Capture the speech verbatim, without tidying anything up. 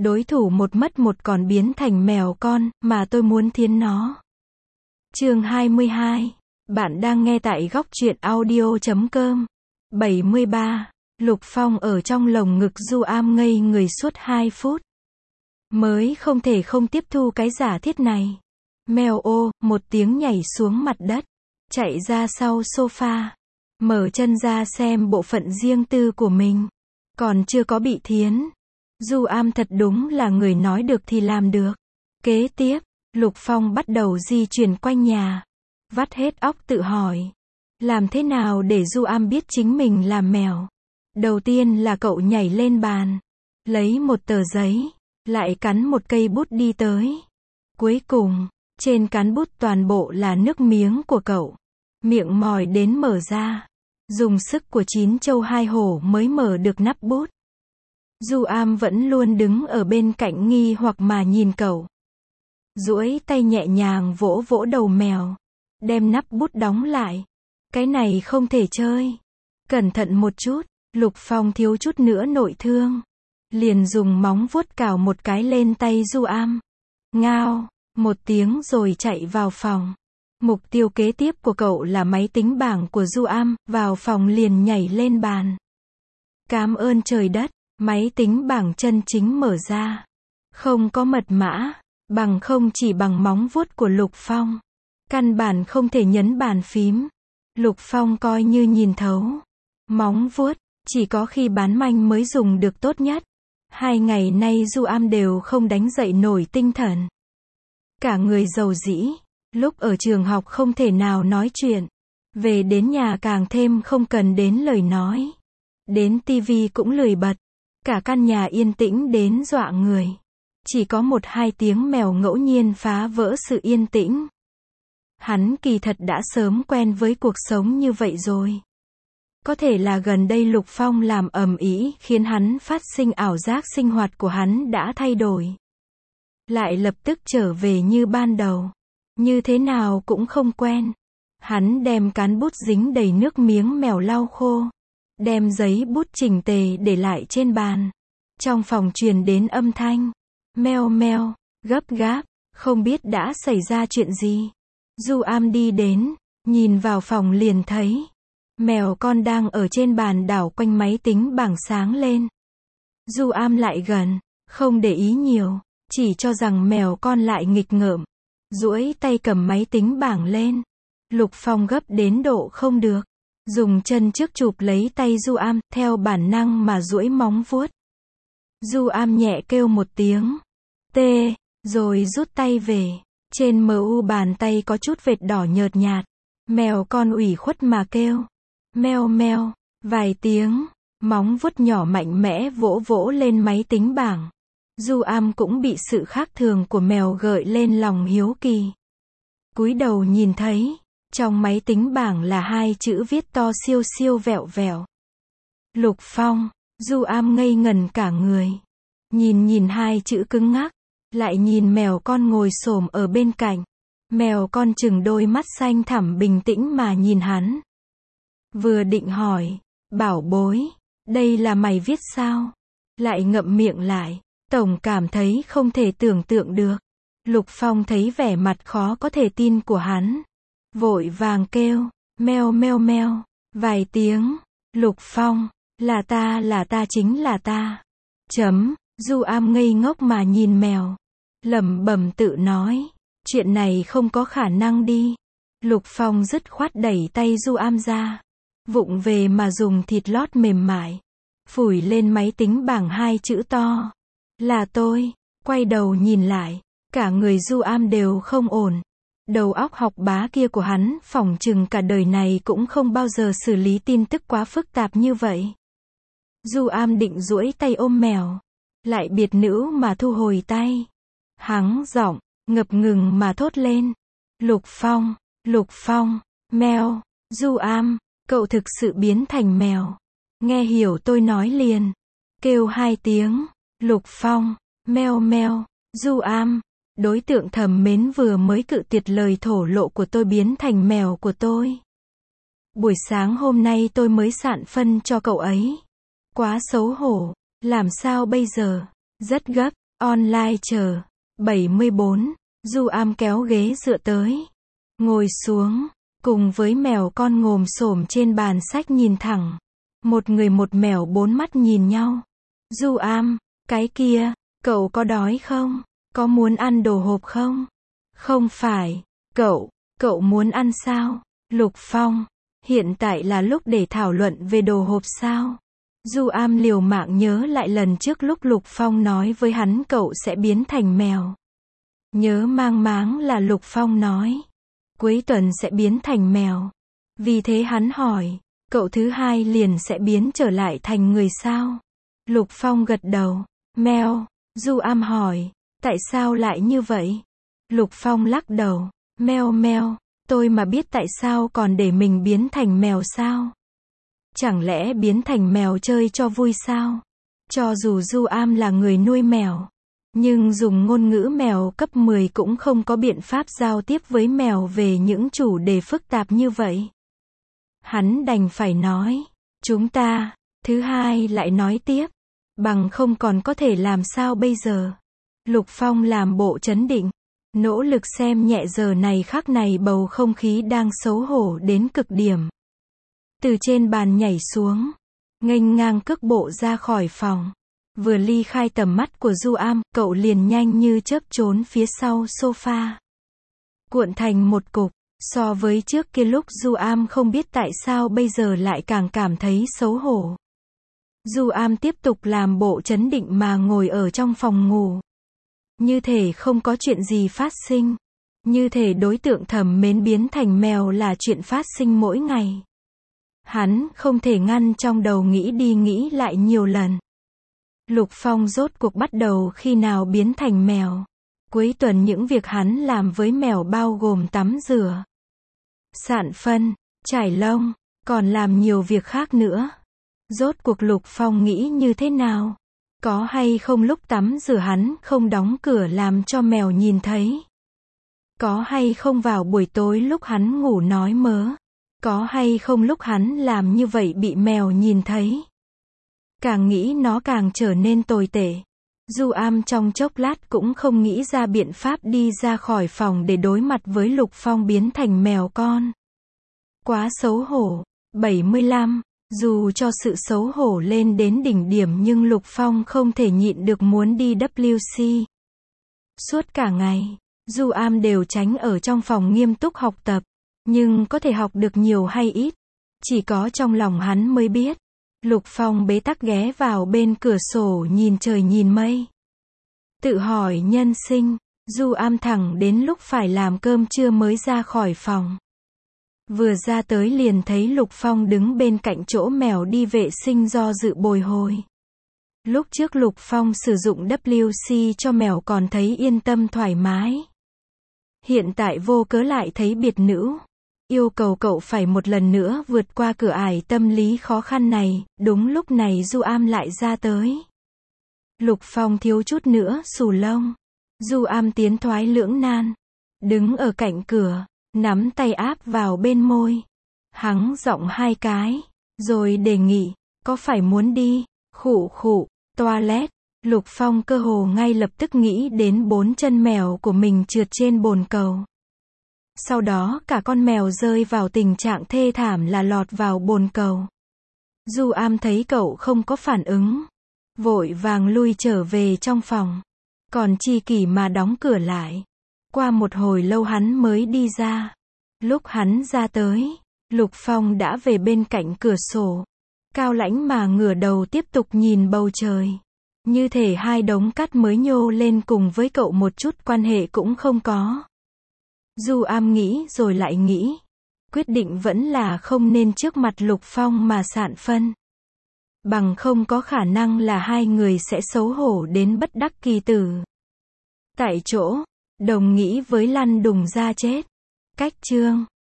Đối thủ một mất một còn biến thành mèo con, mà tôi muốn thiến nó. Chương hai mươi hai. Bạn đang nghe tại góc truyện audio chấm com. bảy mươi ba. Lục Phong ở trong lồng ngực Du Am ngây người suốt hai phút. Mới không thể không tiếp thu cái giả thiết này. Mèo ô, một tiếng nhảy xuống mặt đất. Chạy ra sau sofa. Mở chân ra xem bộ phận riêng tư của mình. Còn chưa có bị thiến. Du Am thật đúng là người nói được thì làm được. Kế tiếp, Lục Phong bắt đầu di chuyển quanh nhà. Vắt hết óc tự hỏi. Làm thế nào để Du Am biết chính mình là mèo? Đầu tiên là cậu nhảy lên bàn. Lấy một tờ giấy. Lại cắn một cây bút đi tới. Cuối cùng, trên cán bút toàn bộ là nước miếng của cậu. Miệng mỏi đến mở ra. Dùng sức của chín châu hai hổ mới mở được nắp bút. Du Am vẫn luôn đứng ở bên cạnh nghi hoặc mà nhìn cậu. Duỗi tay nhẹ nhàng vỗ vỗ đầu mèo. Đem nắp bút đóng lại. Cái này không thể chơi. Cẩn thận một chút. Lục Phong thiếu chút nữa nội thương. Liền dùng móng vuốt cào một cái lên tay Du Am. Ngao, một tiếng rồi chạy vào phòng. Mục tiêu kế tiếp của cậu là máy tính bảng của Du Am, vào phòng liền nhảy lên bàn. Cám ơn trời đất, máy tính bảng chân chính mở ra. Không có mật mã, bằng không chỉ bằng móng vuốt của Lục Phong. Căn bản không thể nhấn bàn phím. Lục Phong coi như nhìn thấu. Móng vuốt, chỉ có khi bán manh mới dùng được tốt nhất. Hai ngày nay Du Am đều không đánh dậy nổi tinh thần. Cả người rầu rĩ. Lúc ở trường học không thể nào nói chuyện. Về đến nhà càng thêm không cần đến lời nói. Đến tivi cũng lười bật. Cả căn nhà yên tĩnh đến dọa người. Chỉ có một hai tiếng mèo ngẫu nhiên phá vỡ sự yên tĩnh. Hắn kỳ thật đã sớm quen với cuộc sống như vậy rồi. Có thể là gần đây Lục Phong làm ầm ĩ khiến hắn phát sinh ảo giác sinh hoạt của hắn đã thay đổi. Lại lập tức trở về như ban đầu. Như thế nào cũng không quen. Hắn đem cán bút dính đầy nước miếng mèo lau khô. Đem giấy bút chỉnh tề để lại trên bàn. Trong phòng truyền đến âm thanh. Meo meo, gấp gáp, không biết đã xảy ra chuyện gì. Du Am đi đến, nhìn vào phòng liền thấy. Mèo con đang ở trên bàn đảo quanh máy tính bảng sáng lên. Du Am lại gần, không để ý nhiều, chỉ cho rằng mèo con lại nghịch ngợm. Duỗi tay cầm máy tính bảng lên. Lục Phong gấp đến độ không được. Dùng chân trước chụp lấy tay Du Am, theo bản năng mà duỗi móng vuốt. Du Am nhẹ kêu một tiếng. Tê, rồi rút tay về. Trên mờ u bàn tay có chút vệt đỏ nhợt nhạt. Mèo con ủy khuất mà kêu. Meo meo, vài tiếng. Móng vuốt nhỏ mạnh mẽ vỗ vỗ lên máy tính bảng. Du Am cũng bị sự khác thường của mèo gợi lên lòng hiếu kỳ. Cúi đầu nhìn thấy, trong máy tính bảng là hai chữ viết to siêu siêu vẹo vẹo. Lục Phong. Du Am ngây ngần cả người. Nhìn nhìn hai chữ cứng ngắc, lại nhìn mèo con ngồi xổm ở bên cạnh. Mèo con chừng đôi mắt xanh thẳm bình tĩnh mà nhìn hắn. Vừa định hỏi, bảo bối, đây là mày viết sao? Lại ngậm miệng lại. Tổng cảm thấy không thể tưởng tượng được. Lục Phong thấy vẻ mặt khó có thể tin của hắn. Vội vàng kêu, meo meo meo, vài tiếng. Lục Phong, là ta là ta chính là ta. Chấm, Du Am ngây ngốc mà nhìn mèo. Lẩm bẩm tự nói, chuyện này không có khả năng đi. Lục Phong dứt khoát đẩy tay Du Am ra. Vụng về mà dùng thịt lót mềm mại. Phủi lên máy tính bảng hai chữ to. Là tôi. Quay đầu nhìn lại. Cả người Du Am đều không ổn. Đầu óc học bá kia của hắn phỏng chừng cả đời này cũng không bao giờ xử lý tin tức quá phức tạp như vậy. Du Am định duỗi tay ôm mèo. Lại biệt nữ mà thu hồi tay. Hắng giọng, ngập ngừng mà thốt lên. Lục Phong, Lục Phong, mèo. Du Am, cậu thực sự biến thành mèo. Nghe hiểu tôi nói liền. Kêu hai tiếng. Lục Phong, meo meo. Du Am, đối tượng thầm mến vừa mới cự tuyệt lời thổ lộ của tôi biến thành mèo của tôi. Buổi sáng hôm nay tôi mới sạn phân cho cậu ấy. Quá xấu hổ. Làm sao bây giờ? Rất gấp. Online chờ. bảy mươi bốn. Du Am kéo ghế dựa tới. Ngồi xuống. Cùng với mèo con ngồm xổm trên bàn sách nhìn thẳng. Một người một mèo bốn mắt nhìn nhau. Du Am, cái kia, cậu có đói không? Có muốn ăn đồ hộp không? Không phải. Cậu, cậu muốn ăn sao? Lục Phong, hiện tại là lúc để thảo luận về đồ hộp sao? Du Am liều mạng nhớ lại lần trước lúc Lục Phong nói với hắn cậu sẽ biến thành mèo. Nhớ mang máng là Lục Phong nói. Cuối tuần sẽ biến thành mèo. Vì thế hắn hỏi, cậu thứ hai liền sẽ biến trở lại thành người sao? Lục Phong gật đầu. Mèo. Du Am hỏi, tại sao lại như vậy? Lục Phong lắc đầu. Meo meo, tôi mà biết tại sao còn để mình biến thành mèo sao? Chẳng lẽ biến thành mèo chơi cho vui sao? Cho dù Du Am là người nuôi mèo, nhưng dùng ngôn ngữ mèo cấp mười cũng không có biện pháp giao tiếp với mèo về những chủ đề phức tạp như vậy. Hắn đành phải nói, chúng ta, thứ hai lại nói tiếp, bằng không còn có thể làm sao bây giờ? Lục Phong làm bộ trấn định, nỗ lực xem nhẹ giờ này khắc này bầu không khí đang xấu hổ đến cực điểm. Từ trên bàn nhảy xuống, nghênh ngang cước bộ ra khỏi phòng. Vừa ly khai tầm mắt của Du Am, cậu liền nhanh như chớp trốn phía sau sofa. Cuộn thành một cục, so với trước kia lúc Du Am không biết tại sao bây giờ lại càng cảm thấy xấu hổ. Du Am tiếp tục làm bộ trấn định mà ngồi ở trong phòng ngủ. Như thể không có chuyện gì phát sinh. Như thể đối tượng thầm mến biến thành mèo là chuyện phát sinh mỗi ngày. Hắn không thể ngăn trong đầu nghĩ đi nghĩ lại nhiều lần. Lục Phong rốt cuộc bắt đầu khi nào biến thành mèo. Cuối tuần những việc hắn làm với mèo bao gồm tắm rửa, sạn phân, chải lông, còn làm nhiều việc khác nữa. Rốt cuộc Lục Phong nghĩ như thế nào? Có hay không lúc tắm rửa hắn không đóng cửa làm cho mèo nhìn thấy? Có hay không vào buổi tối lúc hắn ngủ nói mớ? Có hay không lúc hắn làm như vậy bị mèo nhìn thấy? Càng nghĩ nó càng trở nên tồi tệ. Du Am trong chốc lát cũng không nghĩ ra biện pháp đi ra khỏi phòng để đối mặt với Lục Phong biến thành mèo con. Quá xấu hổ. bảy mươi lăm. Dù cho sự xấu hổ lên đến đỉnh điểm nhưng Lục Phong không thể nhịn được muốn đi W C. Suốt cả ngày, Du Am đều tránh ở trong phòng nghiêm túc học tập. Nhưng có thể học được nhiều hay ít, chỉ có trong lòng hắn mới biết. Lục Phong bế tắc ghé vào bên cửa sổ nhìn trời nhìn mây. Tự hỏi nhân sinh, Du Am thẳng đến lúc phải làm cơm trưa mới ra khỏi phòng. Vừa ra tới liền thấy Lục Phong đứng bên cạnh chỗ mèo đi vệ sinh do dự bồi hồi. Lúc trước Lục Phong sử dụng W C cho mèo còn thấy yên tâm thoải mái. Hiện tại vô cớ lại thấy biệt nữ. Yêu cầu cậu phải một lần nữa vượt qua cửa ải tâm lý khó khăn này. Đúng lúc này Du Am lại ra tới. Lục Phong thiếu chút nữa xù lông. Du Am tiến thoái lưỡng nan, đứng ở cạnh cửa, nắm tay áp vào bên môi, hắng giọng hai cái, rồi đề nghị, có phải muốn đi, khụ khụ, toilet. Lục Phong cơ hồ ngay lập tức nghĩ đến bốn chân mèo của mình trượt trên bồn cầu. Sau đó cả con mèo rơi vào tình trạng thê thảm là lọt vào bồn cầu. Du Am thấy cậu không có phản ứng, vội vàng lui trở về trong phòng. Còn chi kỷ mà đóng cửa lại. Qua một hồi lâu hắn mới đi ra. Lúc hắn ra tới, Lục Phong đã về bên cạnh cửa sổ. Cao lãnh mà ngửa đầu tiếp tục nhìn bầu trời. Như thể hai đống cát mới nhô lên cùng với cậu một chút quan hệ cũng không có. Du Am nghĩ rồi lại nghĩ. Quyết định vẫn là không nên trước mặt Lục Phong mà sạn phân. Bằng không có khả năng là hai người sẽ xấu hổ đến bất đắc kỳ tử. Tại chỗ, đồng nghĩ với lăn đùng ra chết. Cách chương